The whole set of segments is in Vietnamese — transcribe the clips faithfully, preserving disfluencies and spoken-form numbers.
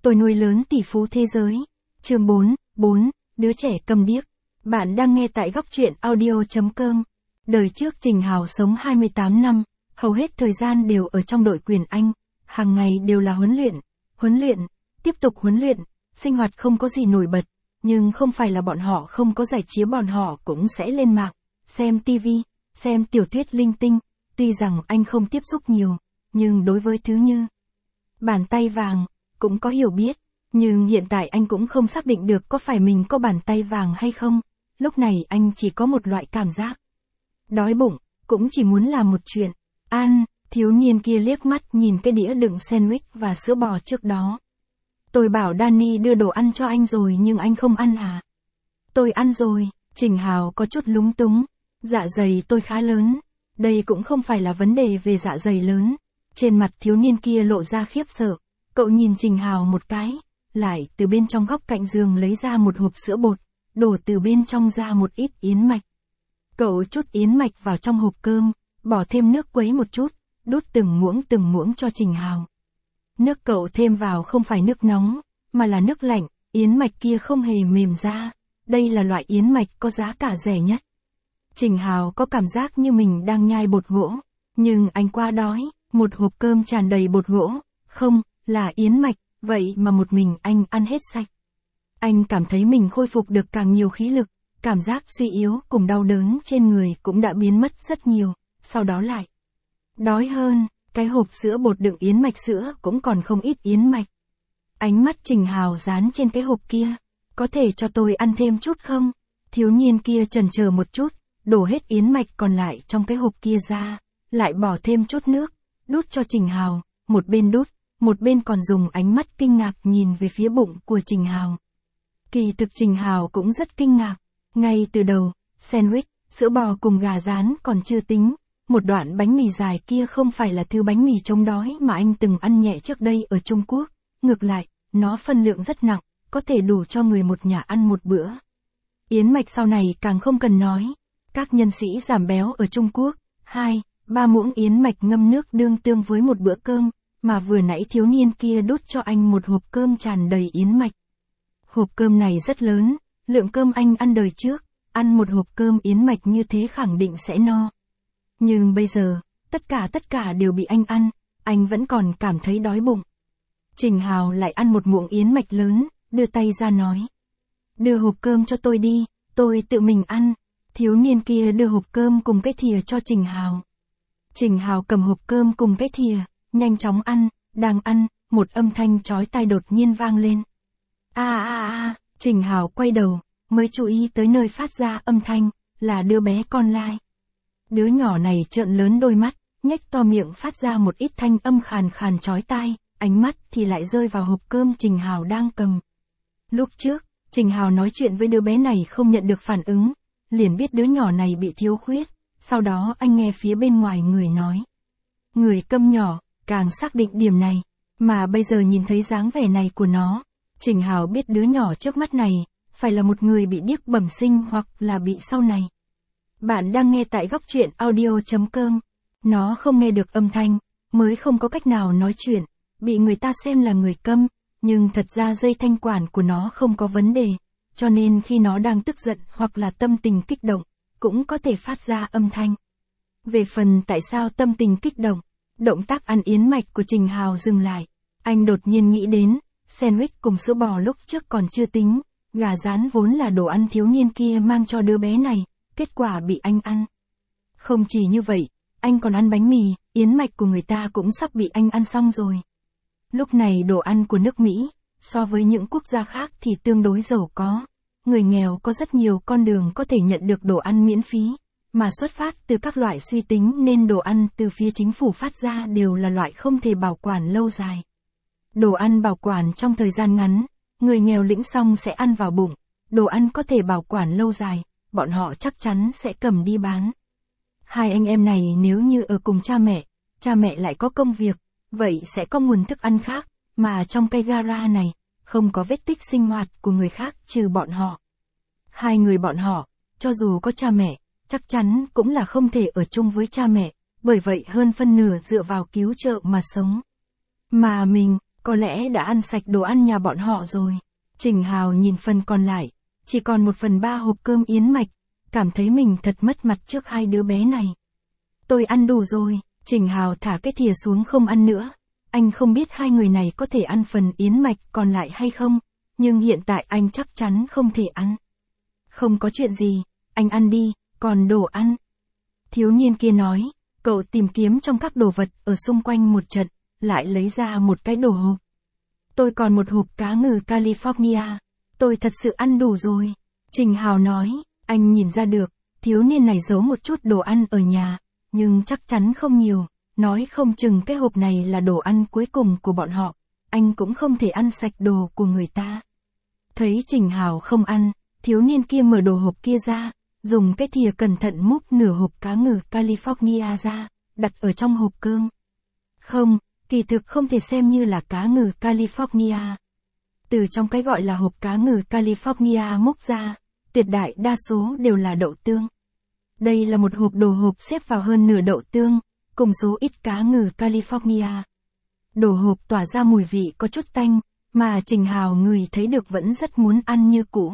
Tôi nuôi lớn tỷ phú thế giới. Chương bốn, bốn, đứa trẻ cầm điếc. Bạn đang nghe tại góc truyện audio chấm com. Đời trước Trình Hào sống hai mươi tám năm, hầu hết thời gian đều ở trong đội quyền Anh, hàng ngày đều là huấn luyện, huấn luyện, tiếp tục huấn luyện, sinh hoạt không có gì nổi bật, nhưng không phải là bọn họ không có giải trí, bọn họ cũng sẽ lên mạng, xem tivi, xem tiểu thuyết linh tinh, tuy rằng anh không tiếp xúc nhiều, nhưng đối với thứ như bàn tay vàng, cũng có hiểu biết, nhưng hiện tại anh cũng không xác định được có phải mình có bàn tay vàng hay không, lúc này anh chỉ có một loại cảm giác. Đói bụng, cũng chỉ muốn làm một chuyện, ăn, thiếu niên kia liếc mắt nhìn cái đĩa đựng sandwich và sữa bò trước đó. Tôi bảo Danny đưa đồ ăn cho anh rồi nhưng anh không ăn à? Tôi ăn rồi, Trình Hào có chút lúng túng, dạ dày tôi khá lớn, đây cũng không phải là vấn đề về dạ dày lớn. Trên mặt thiếu niên kia lộ ra khiếp sợ, cậu nhìn Trình Hào một cái, lại từ bên trong góc cạnh giường lấy ra một hộp sữa bột, đổ từ bên trong ra một ít yến mạch. Cậu chút yến mạch vào trong hộp cơm, bỏ thêm nước quấy một chút, đút từng muỗng từng muỗng cho Trình Hào. Nước cậu thêm vào không phải nước nóng, mà là nước lạnh, yến mạch kia không hề mềm ra, đây là loại yến mạch có giá cả rẻ nhất. Trình Hào có cảm giác như mình đang nhai bột gỗ, nhưng anh quá đói, một hộp cơm tràn đầy bột gỗ, không, là yến mạch, vậy mà một mình anh ăn hết sạch. Anh cảm thấy mình khôi phục được càng nhiều khí lực, cảm giác suy yếu cùng đau đớn trên người cũng đã biến mất rất nhiều, sau đó lại đói hơn, cái hộp sữa bột đựng yến mạch sữa cũng còn không ít yến mạch. Ánh mắt Trình Hào dán trên cái hộp kia, có thể cho tôi ăn thêm chút không? Thiếu niên kia chần chờ một chút, đổ hết yến mạch còn lại trong cái hộp kia ra, lại bỏ thêm chút nước, đút cho Trình Hào, một bên đút, một bên còn dùng ánh mắt kinh ngạc nhìn về phía bụng của Trình Hào. Kỳ thực Trình Hào cũng rất kinh ngạc, ngay từ đầu, sandwich, sữa bò cùng gà rán còn chưa tính, một đoạn bánh mì dài kia không phải là thứ bánh mì chống đói mà anh từng ăn nhẹ trước đây ở Trung Quốc, ngược lại, nó phân lượng rất nặng, có thể đủ cho người một nhà ăn một bữa. Yến mạch sau này càng không cần nói, các nhân sĩ giảm béo ở Trung Quốc, hai, ba muỗng yến mạch ngâm nước đương tương với một bữa cơm, mà vừa nãy thiếu niên kia đút cho anh một hộp cơm tràn đầy yến mạch. Hộp cơm này rất lớn, lượng cơm anh ăn đời trước, ăn một hộp cơm yến mạch như thế khẳng định sẽ no. Nhưng bây giờ, tất cả tất cả đều bị anh ăn, anh vẫn còn cảm thấy đói bụng. Trình Hào lại ăn một muỗng yến mạch lớn, đưa tay ra nói. Đưa hộp cơm cho tôi đi, tôi tự mình ăn. Thiếu niên kia đưa hộp cơm cùng cái thìa cho Trình Hào. Trình Hào cầm hộp cơm cùng cái thìa, nhanh chóng ăn, đang ăn, một âm thanh chói tai đột nhiên vang lên. A a a, Trình Hào quay đầu, mới chú ý tới nơi phát ra âm thanh, là đứa bé con lai. Đứa nhỏ này trợn lớn đôi mắt, nhếch to miệng phát ra một ít thanh âm khàn khàn chói tai, ánh mắt thì lại rơi vào hộp cơm Trình Hào đang cầm. Lúc trước, Trình Hào nói chuyện với đứa bé này không nhận được phản ứng, liền biết đứa nhỏ này bị thiếu khuyết, sau đó anh nghe phía bên ngoài người nói. Người câm nhỏ, càng xác định điểm này, mà bây giờ nhìn thấy dáng vẻ này của nó, Trình Hào biết đứa nhỏ trước mắt này, phải là một người bị điếc bẩm sinh hoặc là bị sau này. Bạn đang nghe tại góc truyện audio chấm com, nó không nghe được âm thanh, mới không có cách nào nói chuyện, bị người ta xem là người câm, nhưng thật ra dây thanh quản của nó không có vấn đề. Cho nên khi nó đang tức giận hoặc là tâm tình kích động, cũng có thể phát ra âm thanh. Về phần tại sao tâm tình kích động, động tác ăn yến mạch của Trình Hào dừng lại. Anh đột nhiên nghĩ đến, sandwich cùng sữa bò lúc trước còn chưa tính, gà rán vốn là đồ ăn thiếu niên kia mang cho đứa bé này, kết quả bị anh ăn. Không chỉ như vậy, anh còn ăn bánh mì, yến mạch của người ta cũng sắp bị anh ăn xong rồi. Lúc này đồ ăn của nước Mỹ, so với những quốc gia khác thì tương đối giàu có. Người nghèo có rất nhiều con đường có thể nhận được đồ ăn miễn phí, mà xuất phát từ các loại suy tính nên đồ ăn từ phía chính phủ phát ra đều là loại không thể bảo quản lâu dài. Đồ ăn bảo quản trong thời gian ngắn, người nghèo lĩnh xong sẽ ăn vào bụng, đồ ăn có thể bảo quản lâu dài, bọn họ chắc chắn sẽ cầm đi bán. Hai anh em này nếu như ở cùng cha mẹ, cha mẹ lại có công việc, vậy sẽ có nguồn thức ăn khác, mà trong cây gara này, không có vết tích sinh hoạt của người khác trừ bọn họ. Hai người bọn họ, cho dù có cha mẹ, chắc chắn cũng là không thể ở chung với cha mẹ, bởi vậy hơn phân nửa dựa vào cứu trợ mà sống. Mà mình, có lẽ đã ăn sạch đồ ăn nhà bọn họ rồi. Trình Hào nhìn phần còn lại, chỉ còn một phần ba hộp cơm yến mạch, cảm thấy mình thật mất mặt trước hai đứa bé này. Tôi ăn đủ rồi, Trình Hào thả cái thìa xuống không ăn nữa. Anh không biết hai người này có thể ăn phần yến mạch còn lại hay không, nhưng hiện tại anh chắc chắn không thể ăn. Không có chuyện gì, anh ăn đi, còn đồ ăn. Thiếu niên kia nói, cậu tìm kiếm trong các đồ vật ở xung quanh một trận, lại lấy ra một cái đồ hộp. Tôi còn một hộp cá ngừ California, tôi thật sự ăn đủ rồi. Trình Hào nói, anh nhìn ra được, thiếu niên này giấu một chút đồ ăn ở nhà, nhưng chắc chắn không nhiều, nói không chừng cái hộp này là đồ ăn cuối cùng của bọn họ, anh cũng không thể ăn sạch đồ của người ta. Thấy Trình Hào không ăn, thiếu niên kia mở đồ hộp kia ra, dùng cái thìa cẩn thận múc nửa hộp cá ngừ California ra, đặt ở trong hộp cơm. Không, kỳ thực không thể xem như là cá ngừ California. Từ trong cái gọi là hộp cá ngừ California múc ra, tuyệt đại đa số đều là đậu tương. Đây là một hộp đồ hộp xếp vào hơn nửa đậu tương, cùng số ít cá ngừ California. Đồ hộp tỏa ra mùi vị có chút tanh, mà Trình Hào ngửi thấy được vẫn rất muốn ăn như cũ.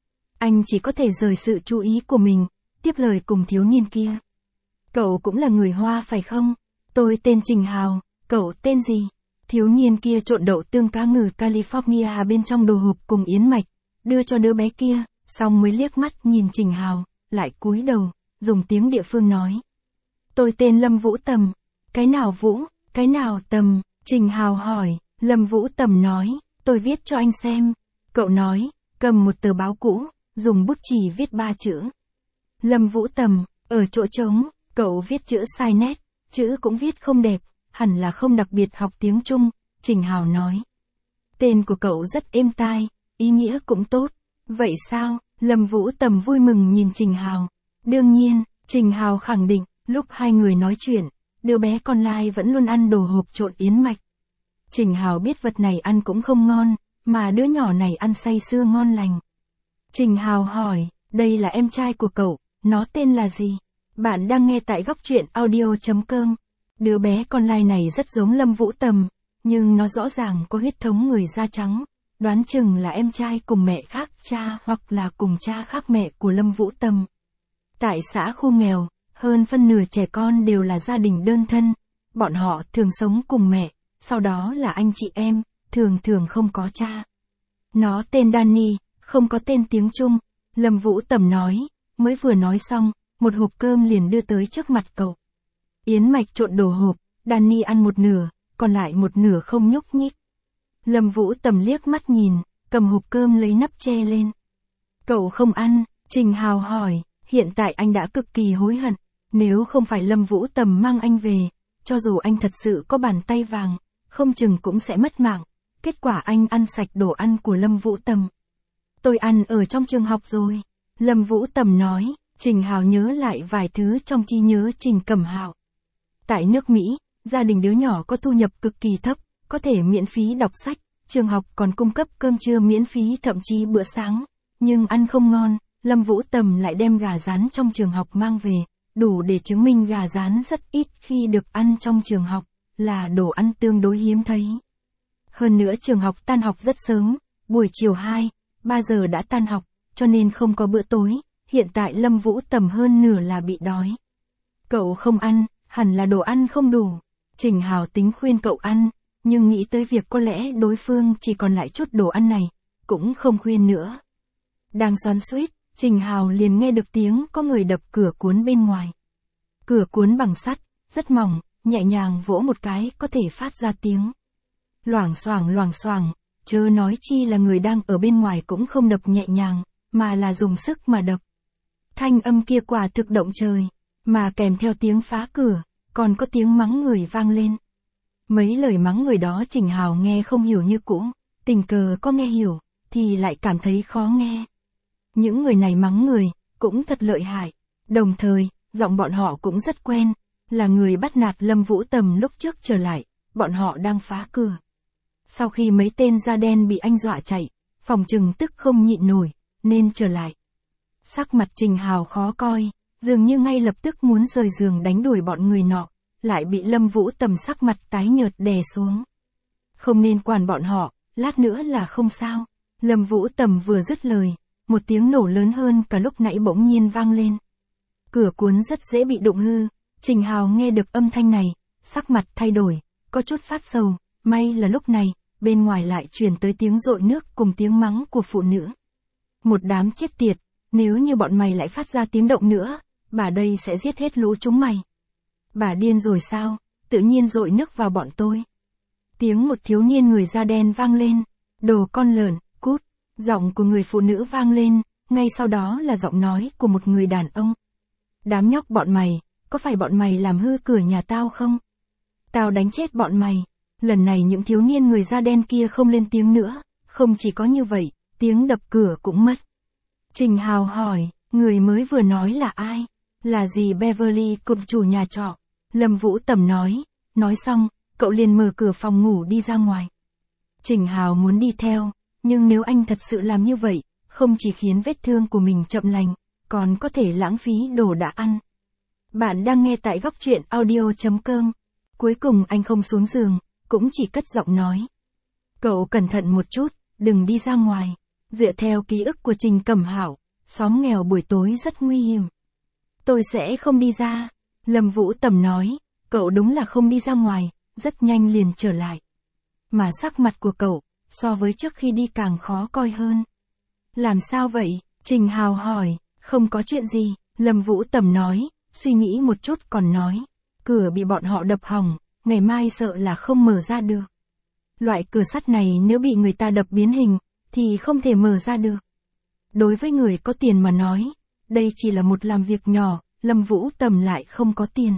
Anh chỉ có thể rời sự chú ý của mình, tiếp lời cùng thiếu niên kia. Cậu cũng là người Hoa phải không? Tôi tên Trình Hào, cậu tên gì? Thiếu niên kia trộn đậu tương cá ngừ California bên trong đồ hộp cùng yến mạch, đưa cho đứa bé kia, xong mới liếc mắt nhìn Trình Hào, lại cúi đầu, dùng tiếng địa phương nói. Tôi tên Lâm Vũ Tầm. Cái nào Vũ, cái nào Tầm? Trình Hào hỏi. Lâm Vũ Tầm nói, tôi viết cho anh xem. Cậu nói, cầm một tờ báo cũ, dùng bút chì viết ba chữ. Lâm Vũ Tầm, ở chỗ trống, cậu viết chữ sai nét, chữ cũng viết không đẹp, hẳn là không đặc biệt học tiếng Trung, Trình Hào nói. Tên của cậu rất êm tai, ý nghĩa cũng tốt. Vậy sao? Lâm Vũ Tầm vui mừng nhìn Trình Hào. Đương nhiên, Trình Hào khẳng định, lúc hai người nói chuyện, đứa bé con lai vẫn luôn ăn đồ hộp trộn yến mạch. Trình Hào biết vật này ăn cũng không ngon, mà đứa nhỏ này ăn say sưa ngon lành. Trình Hào hỏi, đây là em trai của cậu, nó tên là gì? Bạn đang nghe tại góc truyện audio chấm com. Đứa bé con lai này rất giống Lâm Vũ Tầm, nhưng nó rõ ràng có huyết thống người da trắng, đoán chừng là em trai cùng mẹ khác cha hoặc là cùng cha khác mẹ của Lâm Vũ Tầm. Tại xã khu nghèo, hơn phân nửa trẻ con đều là gia đình đơn thân, bọn họ thường sống cùng mẹ, sau đó là anh chị em, thường thường không có cha. Nó tên Danny, không có tên tiếng Trung, Lâm Vũ Tầm nói, mới vừa nói xong, một hộp cơm liền đưa tới trước mặt cậu. Yến mạch trộn đồ hộp, Danny ăn một nửa, còn lại một nửa không nhúc nhích. Lâm Vũ Tầm liếc mắt nhìn, cầm hộp cơm lấy nắp che lên. Cậu không ăn, Trình Hào hỏi, hiện tại anh đã cực kỳ hối hận, nếu không phải Lâm Vũ Tầm mang anh về, cho dù anh thật sự có bàn tay vàng, không chừng cũng sẽ mất mạng. Kết quả anh ăn sạch đồ ăn của Lâm Vũ Tầm. Tôi ăn ở trong trường học rồi. Lâm Vũ Tầm nói, Trình Hào nhớ lại vài thứ trong trí nhớ Trình Cẩm Hạo. Tại nước Mỹ, gia đình đứa nhỏ có thu nhập cực kỳ thấp, có thể miễn phí đọc sách, trường học còn cung cấp cơm trưa miễn phí thậm chí bữa sáng. Nhưng ăn không ngon, Lâm Vũ Tầm lại đem gà rán trong trường học mang về, đủ để chứng minh gà rán rất ít khi được ăn trong trường học, là đồ ăn tương đối hiếm thấy. Hơn nữa trường học tan học rất sớm, buổi chiều hai, ba giờ đã tan học, cho nên không có bữa tối, hiện tại Lâm Vũ Tầm hơn nửa là bị đói. Cậu không ăn, hẳn là đồ ăn không đủ. Trình Hào tính khuyên cậu ăn, nhưng nghĩ tới việc có lẽ đối phương chỉ còn lại chút đồ ăn này, cũng không khuyên nữa. Đang xoắn xuýt, Trình Hào liền nghe được tiếng có người đập cửa cuốn bên ngoài. Cửa cuốn bằng sắt, rất mỏng, nhẹ nhàng vỗ một cái có thể phát ra tiếng. Loảng xoảng loảng xoảng, chớ nói chi là người đang ở bên ngoài cũng không đập nhẹ nhàng, mà là dùng sức mà đập. Thanh âm kia quả thực động trời, mà kèm theo tiếng phá cửa, còn có tiếng mắng người vang lên. Mấy lời mắng người đó Trình Hào nghe không hiểu như cũ, tình cờ có nghe hiểu, thì lại cảm thấy khó nghe. Những người này mắng người, cũng thật lợi hại, đồng thời, giọng bọn họ cũng rất quen, là người bắt nạt Lâm Vũ Tầm lúc trước trở lại, bọn họ đang phá cửa. Sau khi mấy tên da đen bị anh dọa chạy, phòng trừng tức không nhịn nổi, nên trở lại. Sắc mặt Trình Hào khó coi, dường như ngay lập tức muốn rời giường đánh đuổi bọn người nọ, lại bị Lâm Vũ Tầm sắc mặt tái nhợt đè xuống. không nên quản bọn họ, lát nữa là không sao. Lâm Vũ Tầm vừa dứt lời, một tiếng nổ lớn hơn cả lúc nãy bỗng nhiên vang lên. Cửa cuốn rất dễ bị đụng hư, Trình Hào nghe được âm thanh này, sắc mặt thay đổi, có chút phát sầu, may là lúc này, bên ngoài lại truyền tới tiếng dội nước cùng tiếng mắng của phụ nữ. Một đám chết tiệt, nếu như bọn mày lại phát ra tiếng động nữa, bà đây sẽ giết hết lũ chúng mày. Bà điên rồi sao, tự nhiên dội nước vào bọn tôi. Tiếng một thiếu niên người da đen vang lên, đồ con lợn, cút, giọng của người phụ nữ vang lên, ngay sau đó là giọng nói của một người đàn ông. Đám nhóc bọn mày, có phải bọn mày làm hư cửa nhà tao không? Tao đánh chết bọn mày. Lần này những thiếu niên người da đen kia không lên tiếng nữa, không chỉ có như vậy, tiếng đập cửa cũng mất. Trình Hào hỏi, người mới vừa nói là ai? Là dì Beverly cùng chủ nhà trọ. Lâm Vũ Tầm nói, nói xong, cậu liền mở cửa phòng ngủ đi ra ngoài. Trình Hào muốn đi theo, nhưng nếu anh thật sự làm như vậy, không chỉ khiến vết thương của mình chậm lành, còn có thể lãng phí đồ đã ăn. Bạn đang nghe tại góc truyện audio chấm com. Cuối cùng anh không xuống giường, cũng chỉ cất giọng nói. Cậu cẩn thận một chút, đừng đi ra ngoài. Dựa theo ký ức của Trình Cẩm Hạo, xóm nghèo buổi tối rất nguy hiểm. Tôi sẽ không đi ra. Lâm Vũ Tầm nói, cậu đúng là không đi ra ngoài, rất nhanh liền trở lại. Mà sắc mặt của cậu, so với trước khi đi càng khó coi hơn. Làm sao vậy? Trình Hào hỏi, không có chuyện gì. Lâm Vũ Tầm nói, suy nghĩ một chút còn nói. Cửa bị bọn họ đập hỏng, ngày mai sợ là không mở ra được. Loại cửa sắt này nếu bị người ta đập biến hình, thì không thể mở ra được. Đối với người có tiền mà nói, đây chỉ là một làm việc nhỏ, Lâm Vũ Tầm lại không có tiền.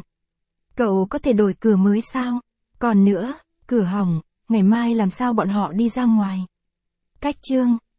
Cậu có thể đổi cửa mới sao? Còn nữa, cửa hỏng, ngày mai làm sao bọn họ đi ra ngoài? Cách chương